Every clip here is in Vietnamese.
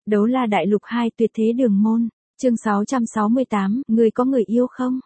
Đấu La Đại Lục 2 Tuyệt Thế Đường Môn, chương 668, người có người yêu không?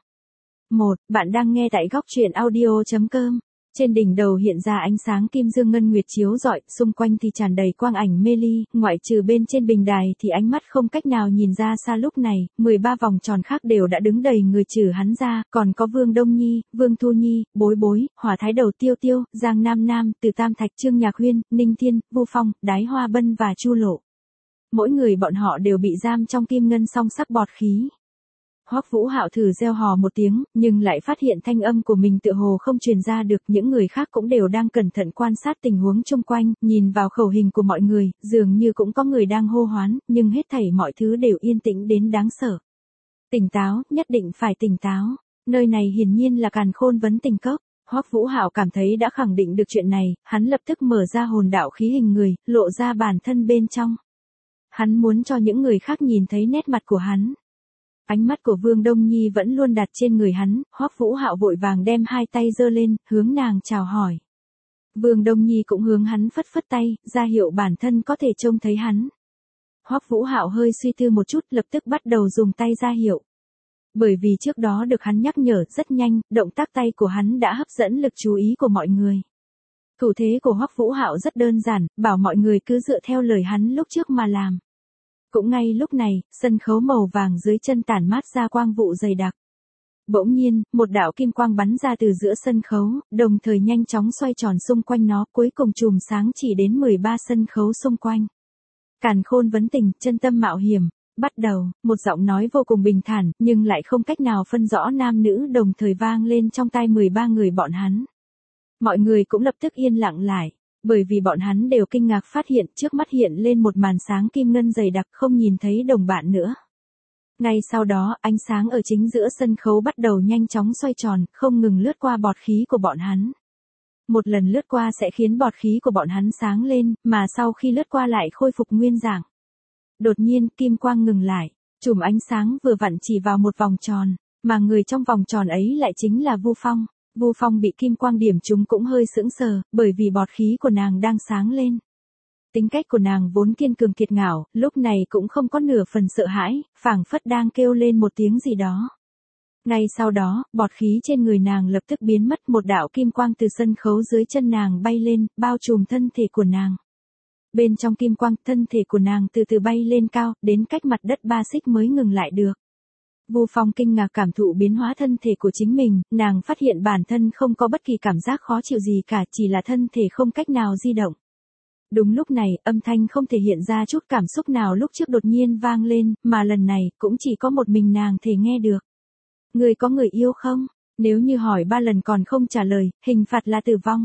1. Bạn đang nghe tại góc truyện audio.com. Trên đỉnh đầu hiện ra ánh sáng kim dương ngân nguyệt chiếu rọi, xung quanh thì tràn đầy quang ảnh mê ly, ngoại trừ bên trên bình đài thì ánh mắt không cách nào nhìn ra xa. Lúc này, 13 vòng tròn khác đều đã đứng đầy người trừ hắn ra, còn có Vương Đông Nhi, Vương Thu Nhi, Bối Bối, Hỏa Thái Đầu Tiêu Tiêu, Giang Nam Nam, Từ Tam Thạch, Trương Nhạc Huyên, Ninh Thiên, Vu Phong, Đái Hoa Bân và Chu Lộ. Mỗi người bọn họ đều bị giam trong kim ngân song sắc bọt khí. Hoắc Vũ Hạo thử reo hò một tiếng, nhưng lại phát hiện thanh âm của mình tựa hồ không truyền ra được. Những người khác cũng đều đang cẩn thận quan sát tình huống xung quanh, nhìn vào khẩu hình của mọi người, dường như cũng có người đang hô hoán, nhưng hết thảy mọi thứ đều yên tĩnh đến đáng sợ. Tỉnh táo, nhất định phải tỉnh táo. Nơi này hiển nhiên là Càn Khôn Vấn Tình Cốc. Hoắc Vũ Hạo cảm thấy đã khẳng định được chuyện này, hắn lập tức mở ra hồn đạo khí hình người, lộ ra bản thân bên trong. Hắn muốn cho những người khác nhìn thấy nét mặt của hắn. Ánh mắt của Vương Đông Nhi vẫn luôn đặt trên người hắn, Hoắc Vũ Hạo vội vàng đem hai tay giơ lên, hướng nàng chào hỏi. Vương Đông Nhi cũng hướng hắn phất phất tay, ra hiệu bản thân có thể trông thấy hắn. Hoắc Vũ Hạo hơi suy tư một chút, lập tức bắt đầu dùng tay ra hiệu. Bởi vì trước đó được hắn nhắc nhở rất nhanh, động tác tay của hắn đã hấp dẫn lực chú ý của mọi người. Thủ thế của Hoắc Vũ Hạo rất đơn giản, bảo mọi người cứ dựa theo lời hắn lúc trước mà làm. Cũng ngay lúc này, sân khấu màu vàng dưới chân tản mát ra quang vụ dày đặc. Bỗng nhiên, một đạo kim quang bắn ra từ giữa sân khấu, đồng thời nhanh chóng xoay tròn xung quanh nó, cuối cùng chùm sáng chỉ đến 13 sân khấu xung quanh. Càn Khôn Vấn Tình, chân tâm mạo hiểm, bắt đầu, một giọng nói vô cùng bình thản, nhưng lại không cách nào phân rõ nam nữ đồng thời vang lên trong tai 13 người bọn hắn. Mọi người cũng lập tức yên lặng lại. Bởi vì bọn hắn đều kinh ngạc phát hiện trước mắt hiện lên một màn sáng kim ngân dày đặc, không nhìn thấy đồng bạn nữa. Ngay sau đó, ánh sáng ở chính giữa sân khấu bắt đầu nhanh chóng xoay tròn, không ngừng lướt qua bọt khí của bọn hắn. Một lần lướt qua sẽ khiến bọt khí của bọn hắn sáng lên, mà sau khi lướt qua lại khôi phục nguyên dạng. Đột nhiên, kim quang ngừng lại, chùm ánh sáng vừa vặn chỉ vào một vòng tròn, mà người trong vòng tròn ấy lại chính là Vu Phong. Vu Phong bị kim quang điểm trúng cũng hơi sững sờ, bởi vì bọt khí của nàng đang sáng lên. Tính cách của nàng vốn kiên cường kiệt ngạo, lúc này cũng không có nửa phần sợ hãi, phảng phất đang kêu lên một tiếng gì đó. Ngay sau đó, bọt khí trên người nàng lập tức biến mất, một đạo kim quang từ sân khấu dưới chân nàng bay lên, bao trùm thân thể của nàng. Bên trong kim quang, thân thể của nàng từ từ bay lên cao, đến cách mặt đất 3 xích mới ngừng lại được. Vu Phong kinh ngạc cảm thụ biến hóa thân thể của chính mình, nàng phát hiện bản thân không có bất kỳ cảm giác khó chịu gì cả, chỉ là thân thể không cách nào di động. Đúng lúc này, âm thanh không thể hiện ra chút cảm xúc nào lúc trước đột nhiên vang lên, mà lần này cũng chỉ có một mình nàng thể nghe được. Người có người yêu không? Nếu như hỏi 3 lần còn không trả lời, hình phạt là tử vong.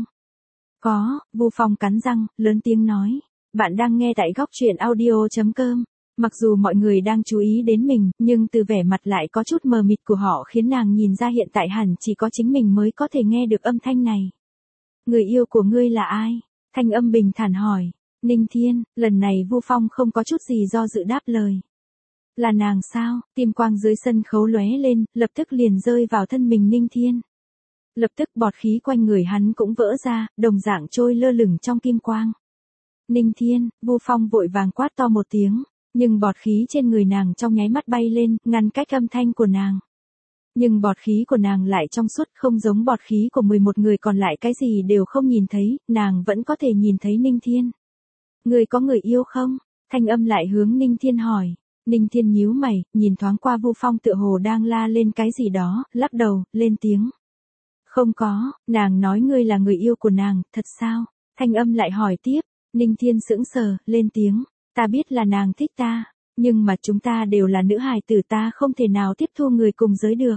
Có, Vu Phong cắn răng, lớn tiếng nói. Bạn đang nghe tại góc truyện audio.com. Mặc dù mọi người đang chú ý đến mình, nhưng từ vẻ mặt lại có chút mờ mịt của họ khiến nàng nhìn ra hiện tại hẳn chỉ có chính mình mới có thể nghe được âm thanh này. Người yêu của ngươi là ai? Thanh âm bình thản hỏi. Ninh Thiên, lần này Vu Phong không có chút gì do dự đáp lời. Là nàng sao? Kim quang dưới sân khấu lóe lên, lập tức liền rơi vào thân mình Ninh Thiên. Lập tức bọt khí quanh người hắn cũng vỡ ra, đồng dạng trôi lơ lửng trong kim quang. Ninh Thiên, Vu Phong vội vàng quát to một tiếng. Nhưng bọt khí trên người nàng trong nháy mắt bay lên, ngăn cách âm thanh của nàng. Nhưng bọt khí của nàng lại trong suốt, không giống bọt khí của 11 người còn lại, cái gì đều không nhìn thấy, nàng vẫn có thể nhìn thấy Ninh Thiên. Người có người yêu không? Thanh âm lại hướng Ninh Thiên hỏi. Ninh Thiên nhíu mày, nhìn thoáng qua Vu Phong tựa hồ đang la lên cái gì đó, lắc đầu, lên tiếng. Không có, nàng nói ngươi là người yêu của nàng, thật sao? Thanh âm lại hỏi tiếp. Ninh Thiên sững sờ, lên tiếng. Ta biết là nàng thích ta, nhưng mà chúng ta đều là nữ hài tử, ta không thể nào tiếp thu người cùng giới được.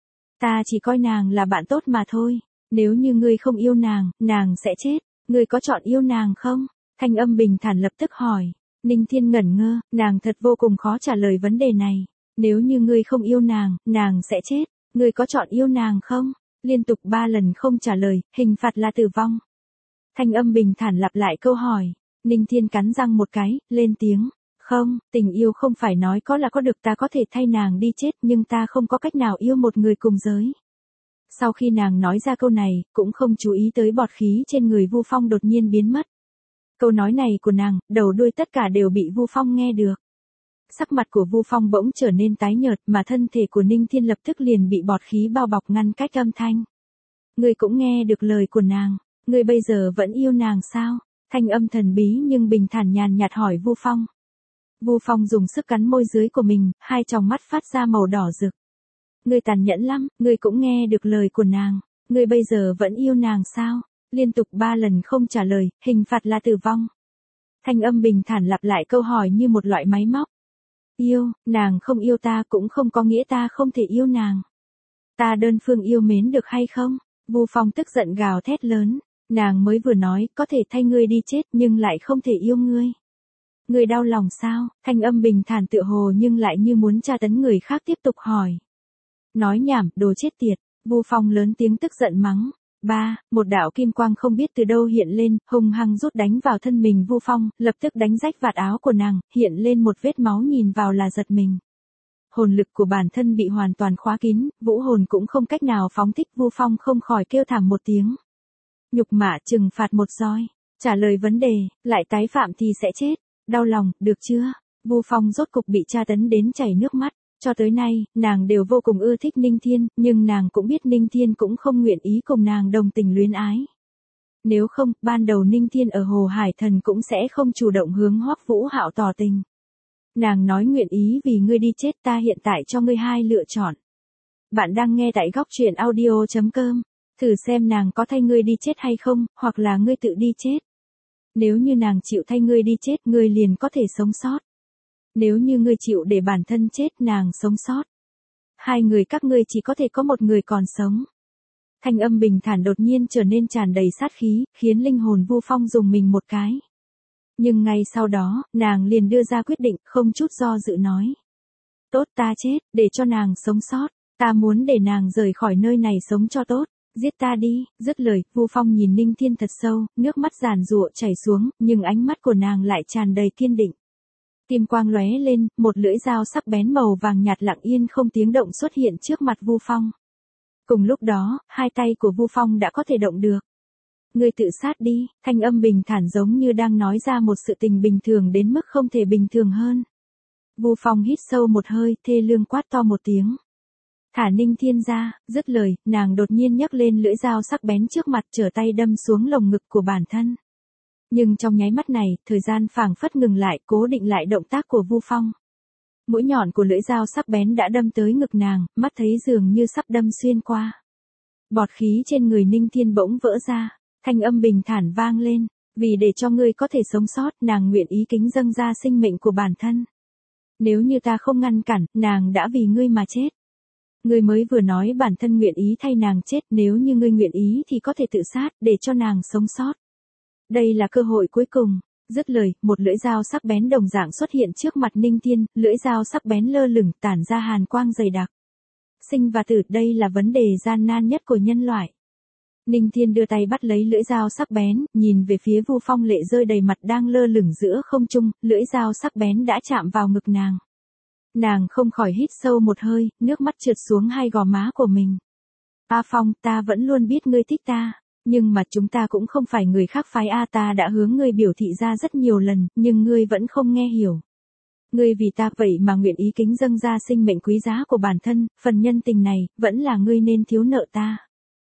Ta chỉ coi nàng là bạn tốt mà thôi, nếu như ngươi không yêu nàng, nàng sẽ chết, ngươi có chọn yêu nàng không? Thanh âm bình thản lập tức hỏi. Ninh Thiên ngẩn ngơ, nàng thật vô cùng khó trả lời vấn đề này. Nếu như ngươi không yêu nàng, nàng sẽ chết, ngươi có chọn yêu nàng không? Liên tục 3 lần không trả lời, hình phạt là tử vong. Thanh âm bình thản lặp lại câu hỏi. Ninh Thiên cắn răng một cái, lên tiếng. Không, tình yêu không phải nói có là có được, ta có thể thay nàng đi chết, nhưng ta không có cách nào yêu một người cùng giới. Sau khi nàng nói ra câu này, cũng không chú ý tới bọt khí trên người Vu Phong đột nhiên biến mất. Câu nói này của nàng, đầu đuôi tất cả đều bị Vu Phong nghe được. Sắc mặt của Vu Phong bỗng trở nên tái nhợt mà thân thể của Ninh Thiên lập tức liền bị bọt khí bao bọc ngăn cách âm thanh. Ngươi cũng nghe được lời của nàng, ngươi bây giờ vẫn yêu nàng sao? Thanh âm thần bí nhưng bình thản nhàn nhạt hỏi Vu Phong. Vu Phong dùng sức cắn môi dưới của mình, hai tròng mắt phát ra màu đỏ rực. Ngươi tàn nhẫn lắm, ngươi cũng nghe được lời của nàng, ngươi bây giờ vẫn yêu nàng sao? Liên tục 3 lần không trả lời, hình phạt là tử vong. Thanh âm bình thản lặp lại câu hỏi như một loại máy móc. Yêu, nàng không yêu ta cũng không có nghĩa ta không thể yêu nàng. Ta đơn phương yêu mến được hay không? Vu Phong tức giận gào thét lớn. Nàng mới vừa nói có thể thay ngươi đi chết nhưng lại không thể yêu ngươi. Ngươi đau lòng sao? Thanh âm bình thản tựa hồ nhưng lại như muốn tra tấn người khác tiếp tục hỏi. Nói nhảm, đồ chết tiệt. Vu Phong lớn tiếng tức giận mắng. Một đạo kim quang không biết từ đâu hiện lên, hung hăng rút đánh vào thân mình Vu Phong, lập tức đánh rách vạt áo của nàng, hiện lên một vết máu nhìn vào là giật mình. Hồn lực của bản thân bị hoàn toàn khóa kín, vũ hồn cũng không cách nào phóng thích, Vu Phong không khỏi kêu thảm một tiếng. Nhục mạ trừng phạt một roi, trả lời vấn đề, lại tái phạm thì sẽ chết. Đau lòng, được chưa? Vu Phong rốt cục bị tra tấn đến chảy nước mắt. Cho tới nay, nàng đều vô cùng ưa thích Ninh Thiên, nhưng nàng cũng biết Ninh Thiên cũng không nguyện ý cùng nàng đồng tình luyến ái. Nếu không, ban đầu Ninh Thiên ở Hồ Hải Thần cũng sẽ không chủ động hướng Hoắc Vũ Hạo tỏ tình. Nàng nói nguyện ý vì ngươi đi chết, ta hiện tại cho ngươi 2 lựa chọn. Bạn đang nghe tại góc truyện audio.com, thử xem nàng có thay ngươi đi chết hay không, hoặc là ngươi tự đi chết. Nếu như nàng chịu thay ngươi đi chết, ngươi liền có thể sống sót. Nếu như ngươi chịu để bản thân chết, nàng sống sót. 2 người các ngươi chỉ có thể có một người còn sống. Thanh âm bình thản đột nhiên trở nên tràn đầy sát khí, khiến linh hồn Vu Phong dùng mình một cái. Nhưng ngay sau đó, nàng liền đưa ra quyết định, không chút do dự nói. Tốt, ta chết, để cho nàng sống sót. Ta muốn để nàng rời khỏi nơi này sống cho tốt. Giết ta đi. Dứt lời, Vu Phong nhìn Ninh Thiên thật sâu, nước mắt giàn giụa chảy xuống, nhưng ánh mắt của nàng lại tràn đầy kiên định. Kim quang lóe lên, một lưỡi dao sắc bén màu vàng nhạt lặng yên không tiếng động xuất hiện trước mặt Vu Phong. Cùng lúc đó, 2 tay của Vu Phong đã có thể động được. Ngươi tự sát đi. Thanh âm bình thản giống như đang nói ra một sự tình bình thường đến mức không thể bình thường hơn. Vu Phong hít sâu một hơi, thê lương quát to một tiếng. Thả Ninh Thiên ra. Dứt lời, nàng đột nhiên nhấc lên lưỡi dao sắc bén trước mặt, trở tay đâm xuống lồng ngực của bản thân. Nhưng trong nháy mắt này, thời gian phảng phất ngừng lại, cố định lại động tác của Vu Phong. Mũi nhọn của lưỡi dao sắc bén đã đâm tới ngực nàng, mắt thấy dường như sắp đâm xuyên qua. Bọt khí trên người Ninh Thiên bỗng vỡ ra, thanh âm bình thản vang lên, vì để cho ngươi có thể sống sót, nàng nguyện ý kính dâng ra sinh mệnh của bản thân. Nếu như ta không ngăn cản, nàng đã vì ngươi mà chết. Ngươi mới vừa nói bản thân nguyện ý thay nàng chết, nếu như ngươi nguyện ý thì có thể tự sát, để cho nàng sống sót. Đây là cơ hội cuối cùng. Dứt lời, một lưỡi dao sắc bén đồng dạng xuất hiện trước mặt Ninh Thiên, lưỡi dao sắc bén lơ lửng tản ra hàn quang dày đặc. Sinh và tử, đây là vấn đề gian nan nhất của nhân loại. Ninh Thiên đưa tay bắt lấy lưỡi dao sắc bén, nhìn về phía Vu Phong, lệ rơi đầy mặt đang lơ lửng giữa không trung, lưỡi dao sắc bén đã chạm vào ngực nàng. Nàng không khỏi hít sâu một hơi, nước mắt trượt xuống 2 gò má của mình. A Phong, ta vẫn luôn biết ngươi thích ta. Nhưng mà chúng ta cũng không phải người khác phái A, ta đã hướng ngươi biểu thị ra rất nhiều lần, nhưng ngươi vẫn không nghe hiểu. Ngươi vì ta vậy mà nguyện ý kính dâng ra sinh mệnh quý giá của bản thân, phần nhân tình này, vẫn là ngươi nên thiếu nợ ta.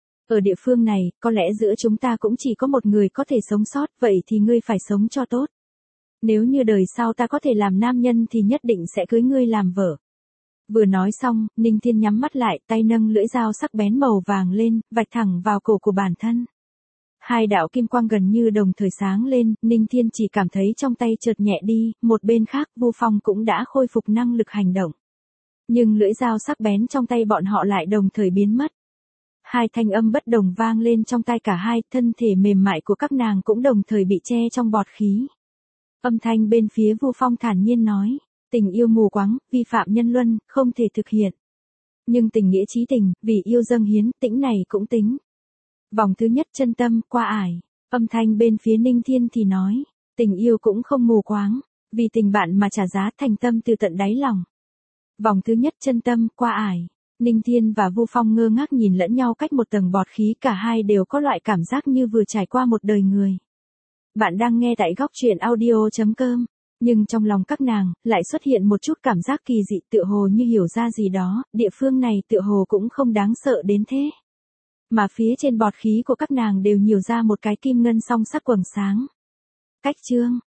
Ở địa phương này, có lẽ giữa chúng ta cũng chỉ có một người có thể sống sót, vậy thì ngươi phải sống cho tốt. Nếu như đời sau ta có thể làm nam nhân thì nhất định sẽ cưới ngươi làm vợ. Vừa nói xong, Ninh Thiên nhắm mắt lại, tay nâng lưỡi dao sắc bén màu vàng lên, vạch thẳng vào cổ của bản thân. 2 đạo kim quang gần như đồng thời sáng lên, Ninh Thiên chỉ cảm thấy trong tay chợt nhẹ đi, một bên khác, Vu Phong cũng đã khôi phục năng lực hành động. Nhưng lưỡi dao sắc bén trong tay bọn họ lại đồng thời biến mất. 2 thanh âm bất đồng vang lên trong tai cả hai, thân thể mềm mại của các nàng cũng đồng thời bị che trong bọt khí. Âm thanh bên phía Vu Phong thản nhiên nói. Tình yêu mù quáng, vi phạm nhân luân, không thể thực hiện. Nhưng tình nghĩa chí tình, vì yêu dâng hiến, tĩnh này cũng tính. Vòng thứ nhất chân tâm, qua ải. Âm thanh bên phía Ninh Thiên thì nói. Tình yêu cũng không mù quáng. Vì tình bạn mà trả giá, thành tâm từ tận đáy lòng. Vòng thứ nhất chân tâm, qua ải. Ninh Thiên và Vu Phong ngơ ngác nhìn lẫn nhau cách một tầng bọt khí, cả hai đều có loại cảm giác như vừa trải qua một đời người. Bạn đang nghe tại góc truyện audio.com. Nhưng trong lòng các nàng, lại xuất hiện một chút cảm giác kỳ dị tựa hồ như hiểu ra gì đó, địa phương này tựa hồ cũng không đáng sợ đến thế. Mà phía trên bọt khí của các nàng đều nhiều ra một cái kim ngân song sắc quầng sáng. Cách chương